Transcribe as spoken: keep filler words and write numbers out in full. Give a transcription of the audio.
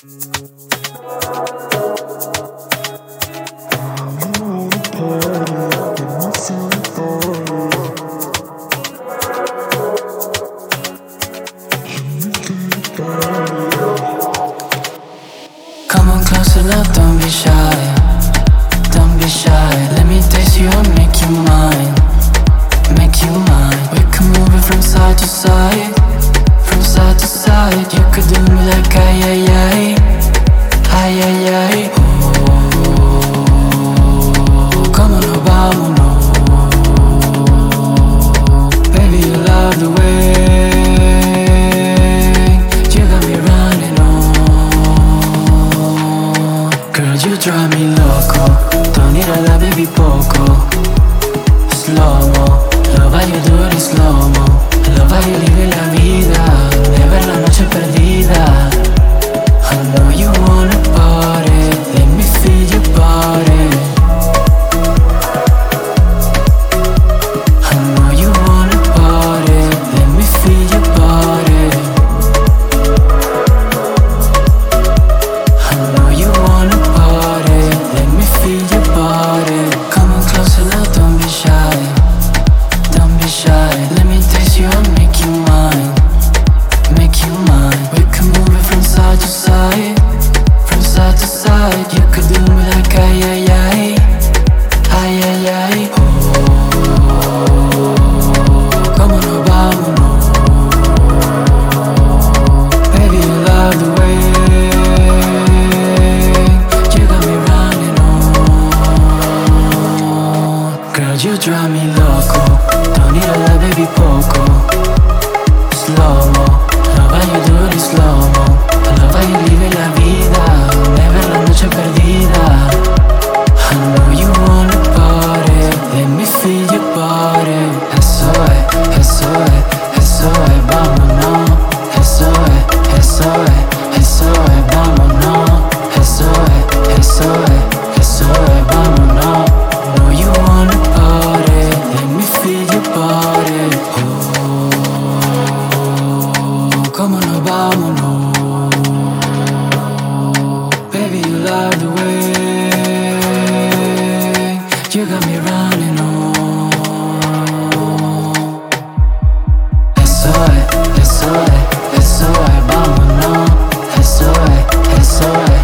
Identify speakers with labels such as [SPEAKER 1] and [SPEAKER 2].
[SPEAKER 1] Come on closer, love, don't be shy. Don't be shy. Let me taste you and make you mine. Make you mine. We can move it from side to side. From side to side. You could do me like ay ay ay. Ay ay ay. Oh, come on, vámonos. Baby, you love the way you got me running on. Girl, you drive me loco. Don't need a lot, baby, poco. Slow-mo, love how you do it in slow-mo. Love how you live la vida, never la noche perdida. I know you wanna party, let me feel your body. I know you wanna party, let me feel your body. I know you wanna party, let me feel your body. Come on closer, love, don't be shy. Don't be shy, let me taste you and make you mine. Make you mine. We can move it from side to side. From side to side. You could do me like ay ay ay. Ay ay ay. Oh, come on, vámonos. Baby, you love the way you got me running on. Girl, you drive me loco. Don't need a lot, baby, poco. Slow-mo, love how you do it in slow-mo. Love how you live la vida, never la noche perdida. I know you wanna party, let me feel your body. Eso es, eso es, eso es, vámonos. Eso es, eso es, eso es, vámonos. Eso es, eso es, eso es, vámonos. Know you wanna party, let me feel your body. Oh, come on, vámonos. Baby, you love the way you got me running on. Eso es, eso es, eso es, vámonos. Eso es, eso es.